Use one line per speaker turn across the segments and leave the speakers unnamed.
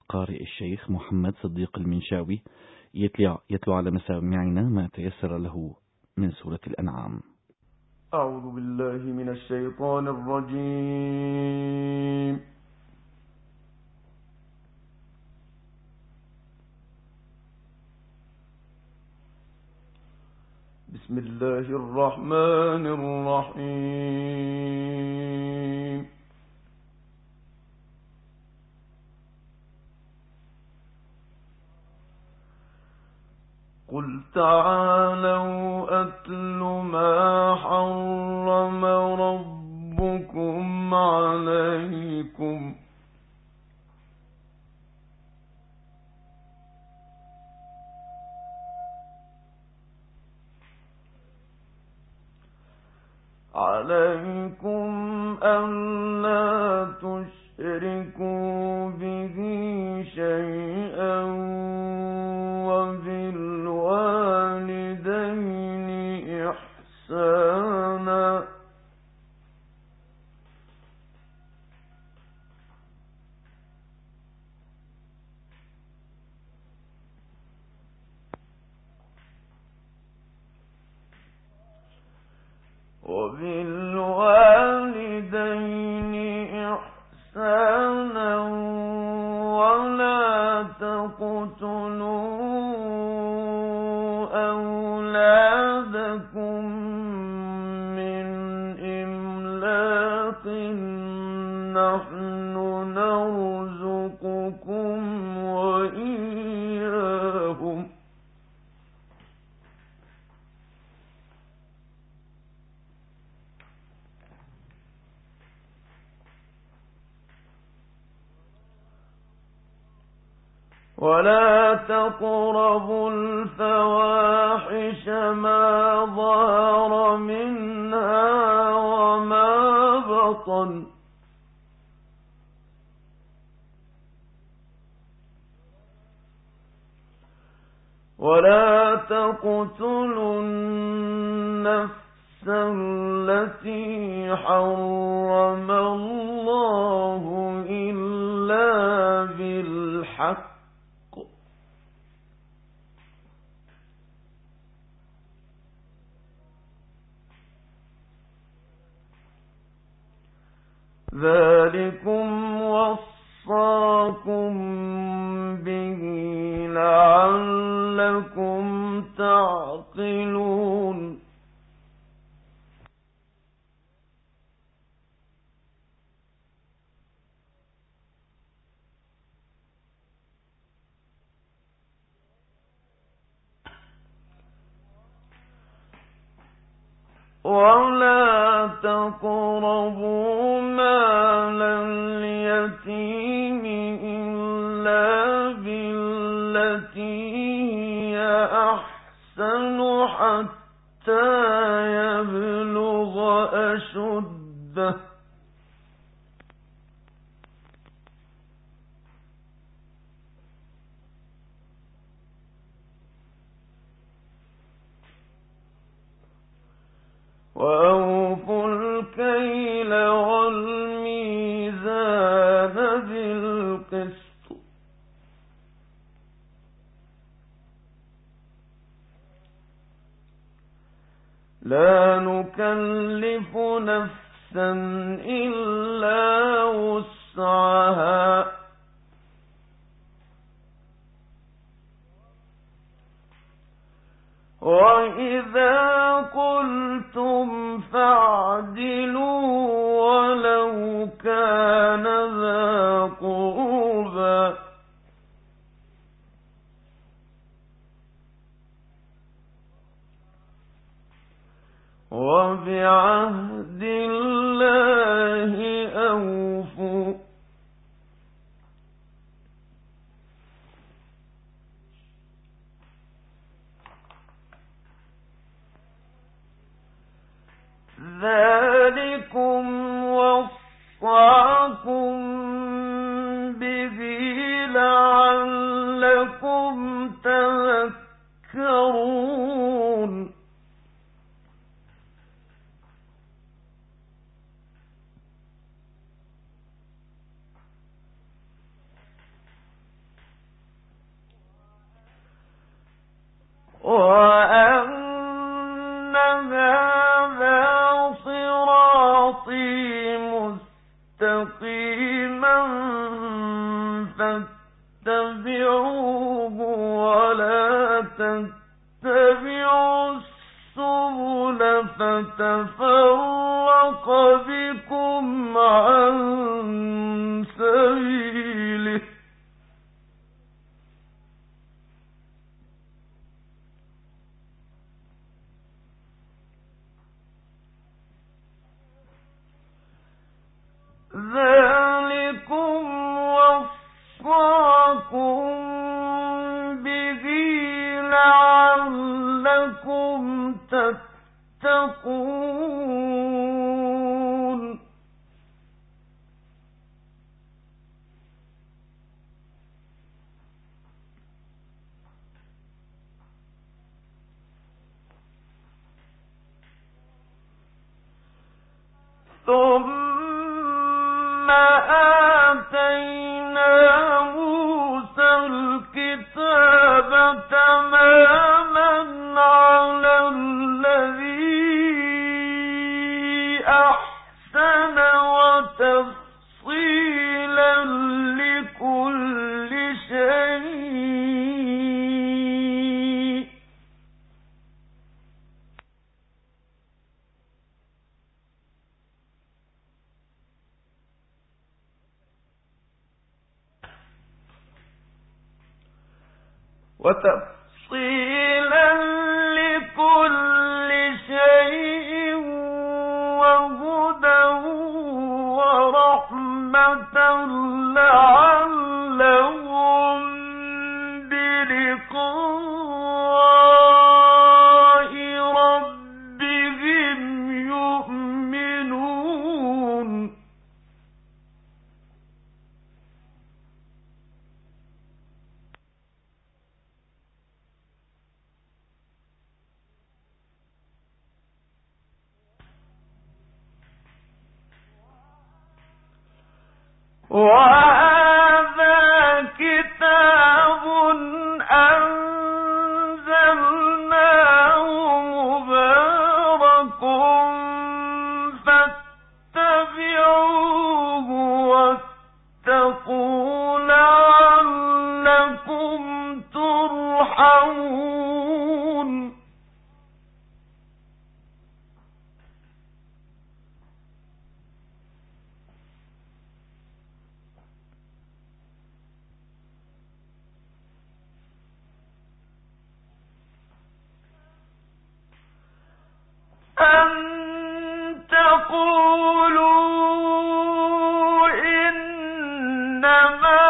القارئ الشيخ محمد صديق المنشاوي يتلو على مسامعنا ما تيسر له من سورة الأنعام.
أعوذ بالله من الشيطان الرجيم. بسم الله الرحمن الرحيم. قل تعالوا أتل ما حرم ربكم عليكم ألا تشركوا به شيئا وبالوالدين إحسانا ولا تقتلوا أولادكم من إملاق نحن نرزقكم وإياهم ولا تقربوا الفواحش ما ظهر منها وما بطن ولا تقتلوا النفس التي حرم الله إلا بالحق ذلكم وصاكم به لعلكم تعقلون ولا تقربوا مال اليتيم إلا بالتي هي أحسن حتى يبلغ أشده وأوفوا الكيل والميزان بالقسط لا نكلف نفسا إلا وسعها وإذا قلتم فاعدلوا ولو كان ذا قربى وبعهد الله أوفوا ذلكم وصاكم به لعلكم تذكرون فاتبعوه ولا تتبعوا السبل فتفرق بكم عن سبيله ذلكم وصاكم به لعلكم تتقون ثم آتينا موسى الكتاب تماما على الذي أحسن وتفصيلا لكل شيء وهدى ورحمة لعلهم بلقاء ربهم يؤمنون وهذا كتاب أنزلناه مبارك فاتبعوه واتقوا لعلكم ترحمون أن تقولوا إنما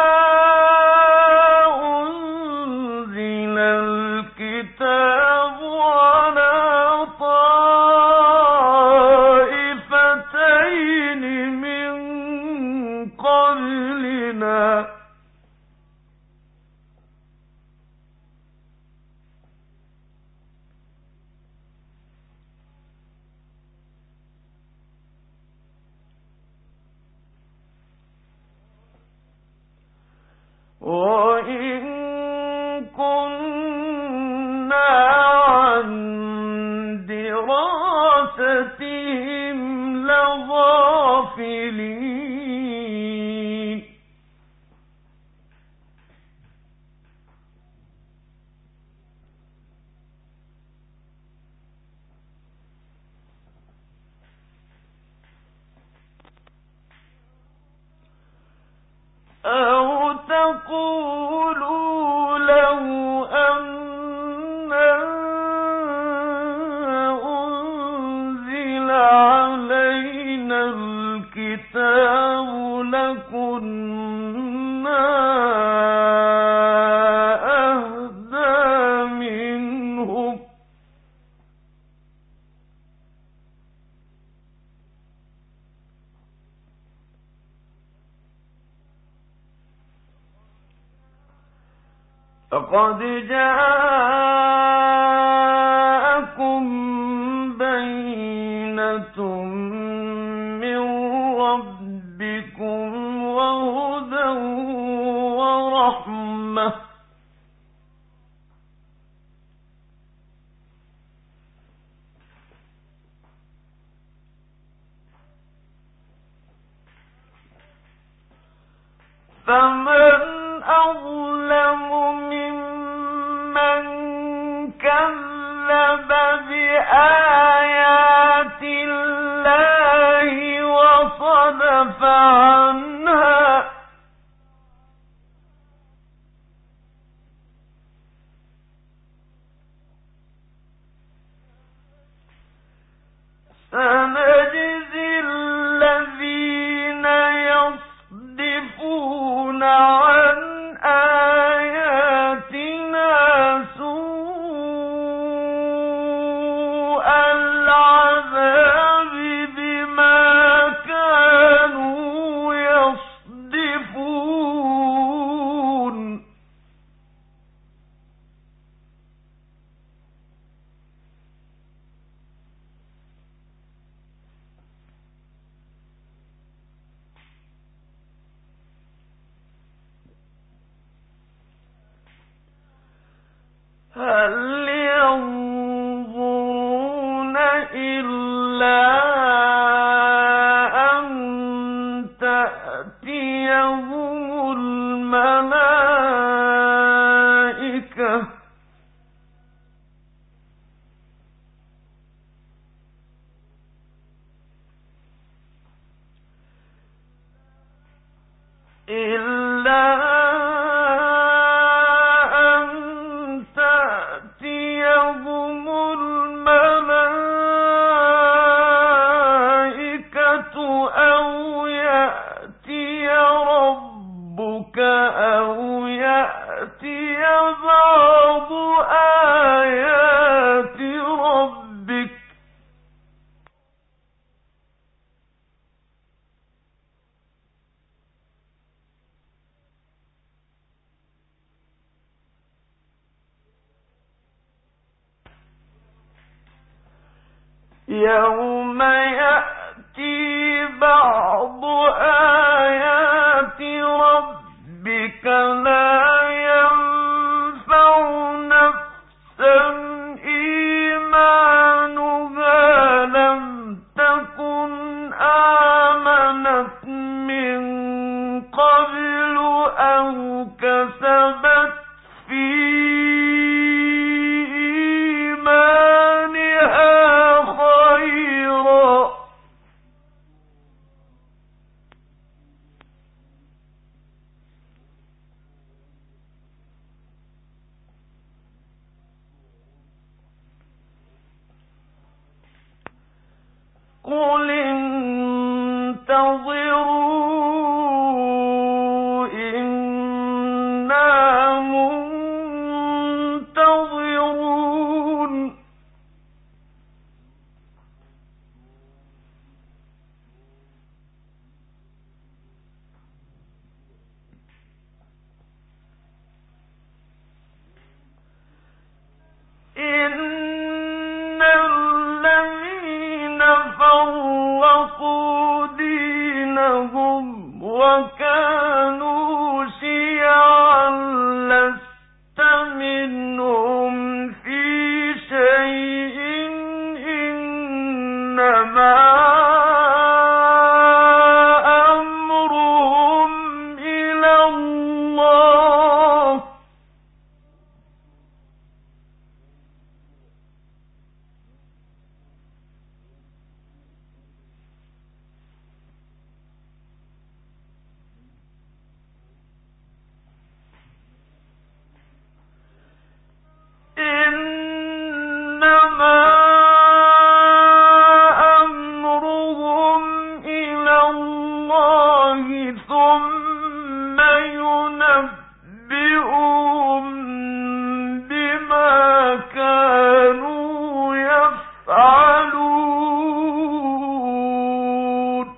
أنزل الكتاب على طائفتين من قبلنا وإن كنا عن دراستهم لغافلين أو تقولوا لو أنا أنزل علينا الكتاب لكنا أهدى منهم فقد جاءكم بينة من ربكم وهدى ورحمة فمن هل ينظرون إلا أن تأتيهم الملائكة أو يأتي ربك أو يأتي بعض آيات ربك يوم يأتي بعض آيات ربك لا ينفع نفسا إيمانها لم تكن آمنت من قبل أو كسبت في إيمانها خيرا قل انتظروا إنا منتظرون إن الذين فرقوا دينهم وكانوا شيعا لست منهم في شيء إنما أمرهم إلى الله إنما أمرهم إلى الله ثم ينبئهم بما كانوا يفعلون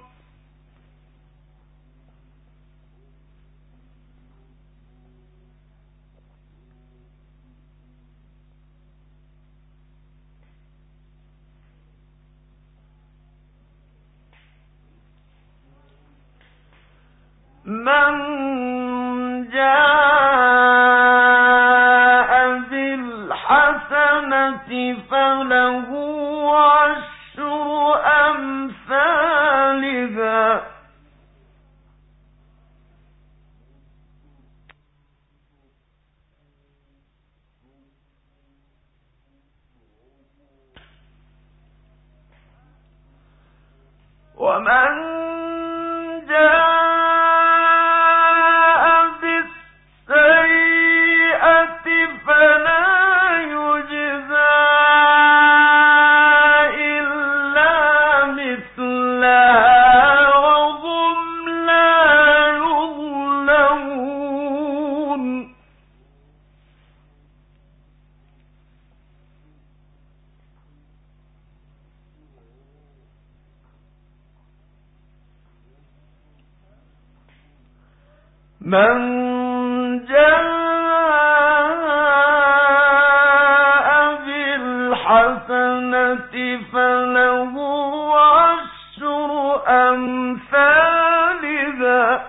من جاء بالحسنة فله عشر أمثالها ومن جاء بالسيئة فلا يجزى إلا مثلها وهم لا يظلمون من جاء بالحسنة فله عشر أمثالها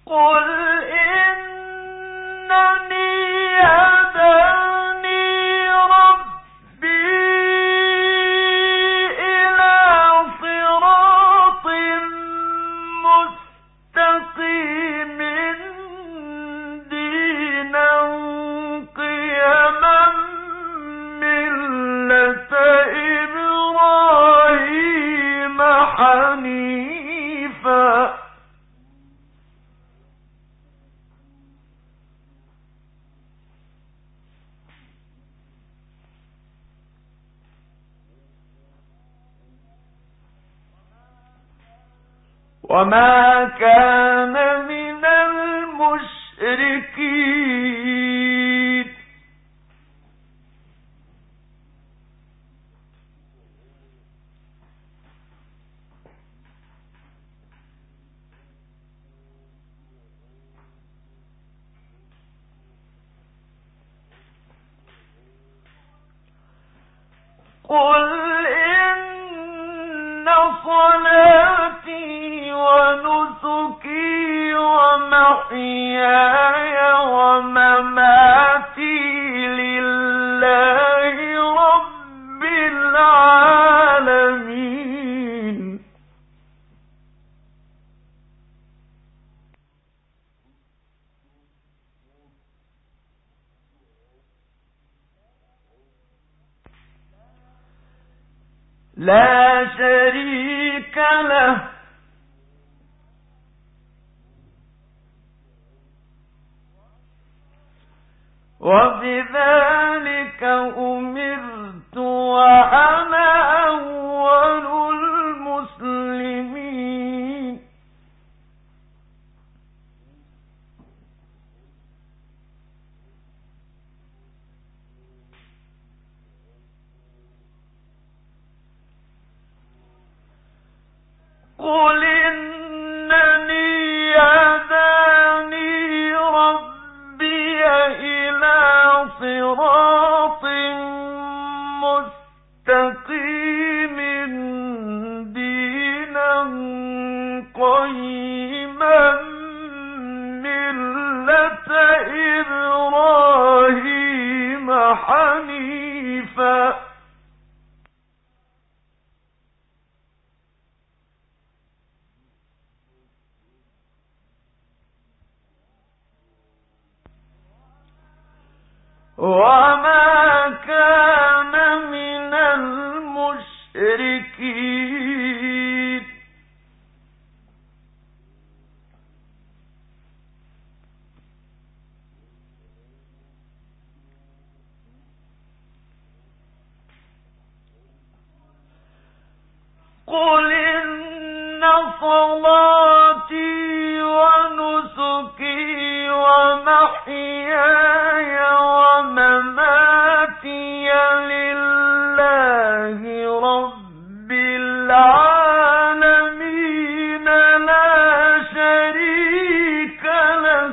قل إنني هداني ربي إلى صراط مستقيم دينا قيما ملة إبراهيم حنيفا وما كان من المشركين قل إن صلاتي ونسكي ومحياي ومماتي لله رب العالمين لا شريك له وبذلك أمرت وأنا أول المسلمين قل إنني هداني ربي إلى صراط مستقيم دينا قيما ملة إبراهيم حنيفا وما كان من المشركين قل إن صلاتي ونسكي ومحياي ومماتي لله رب العالمين لا شريك له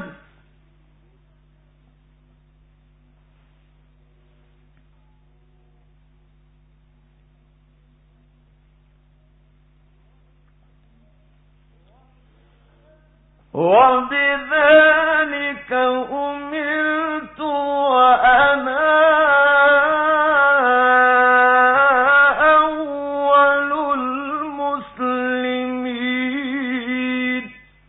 وبذلك أمرت وأنا أول المسلمين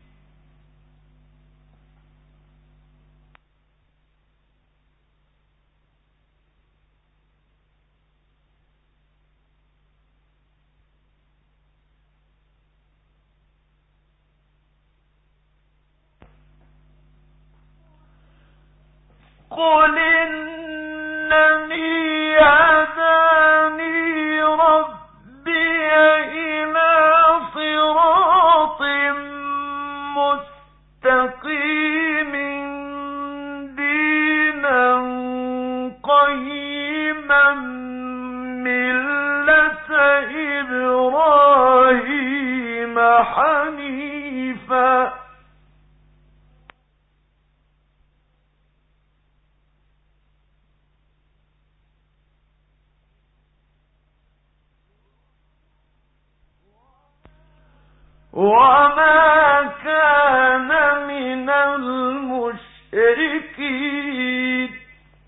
قل إنني هداني ربي إلى صراط مستقيم دينا قيما ملة إبراهيم حنيفا وما كان من شهيد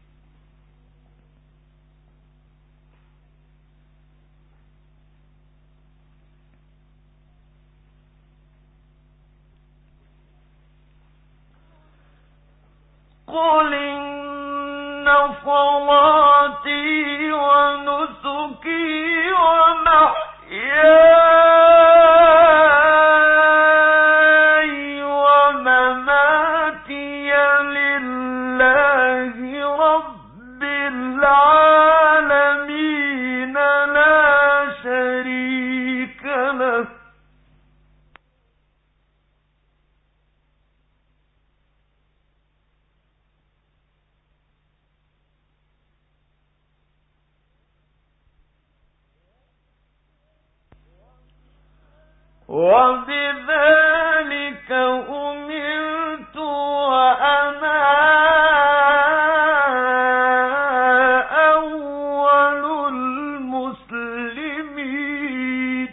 قل إن صلاتي ونسكي ومحياي ومماتي لله رب العالمين لا شريك له وبذلك أمرت وأنا أول المسلمين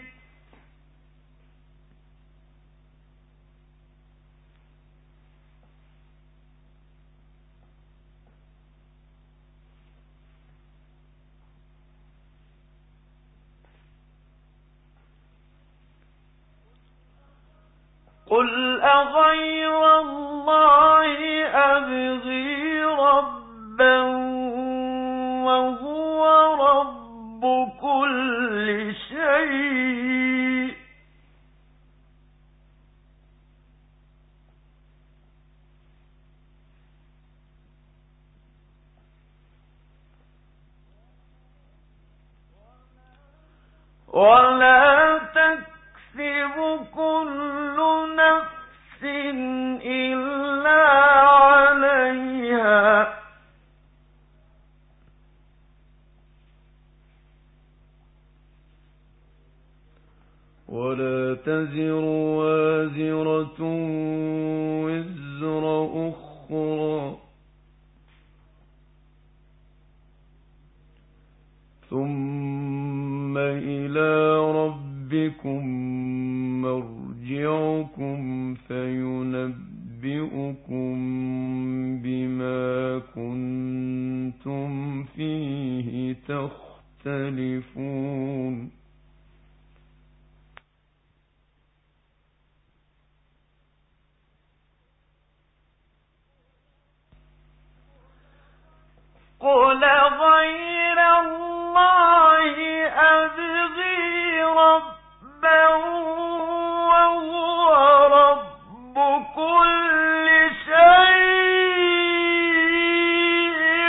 قل أغير الله أبغي ربا وهو رب كل شيء ولا تكسب كل نفس إلا عليها ولا تزر وازرة وزر أخرى ثم إلى ربكم مرجعكم فينبئكم بما كنتم فيه تختلفون قل غير الله أبغي ربا وهو رب كل شيء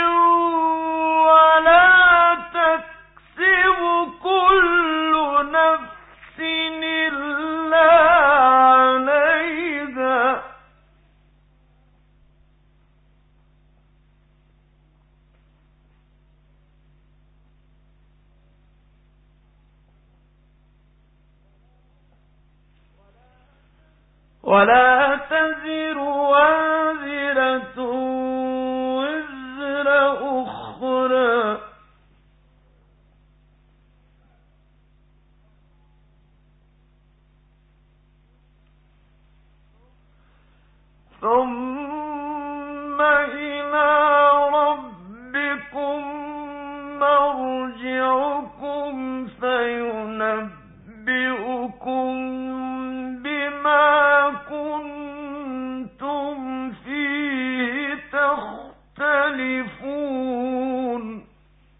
ولا تكسب كل نفس إلا عليها ولا تزر وازرة وزر أخرى ثم إلى ربكم مرجعكم فينبئكم بما كنتم فيه تختلفون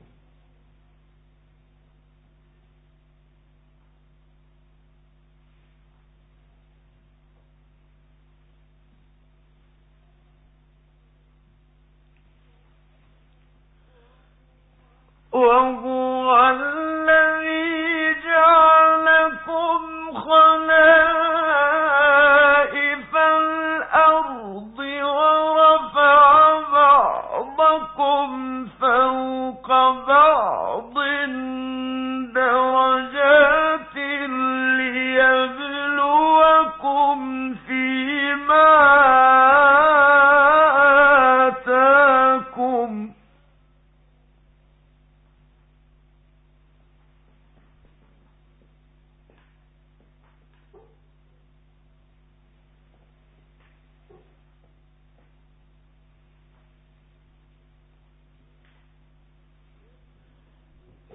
وهو الذي جعلكم خلائف الأرض ورفع بعضكم فوق بعض درجات ليبلوكم فيما آتاكم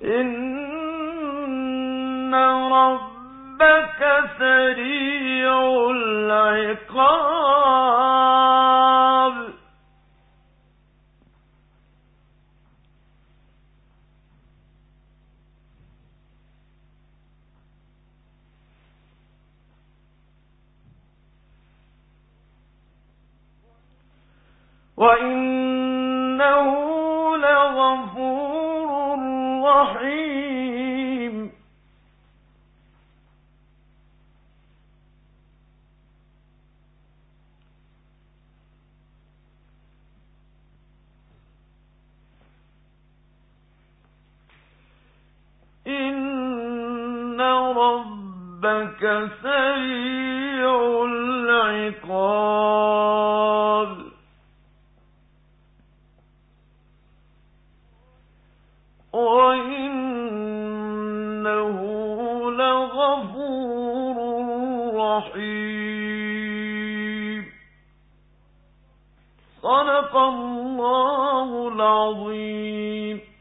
إن ربك سريع العقاب وإنه لغفور رحيم إن ربك سريع العقاب وإنه لغفور رحيم صدق الله العظيم.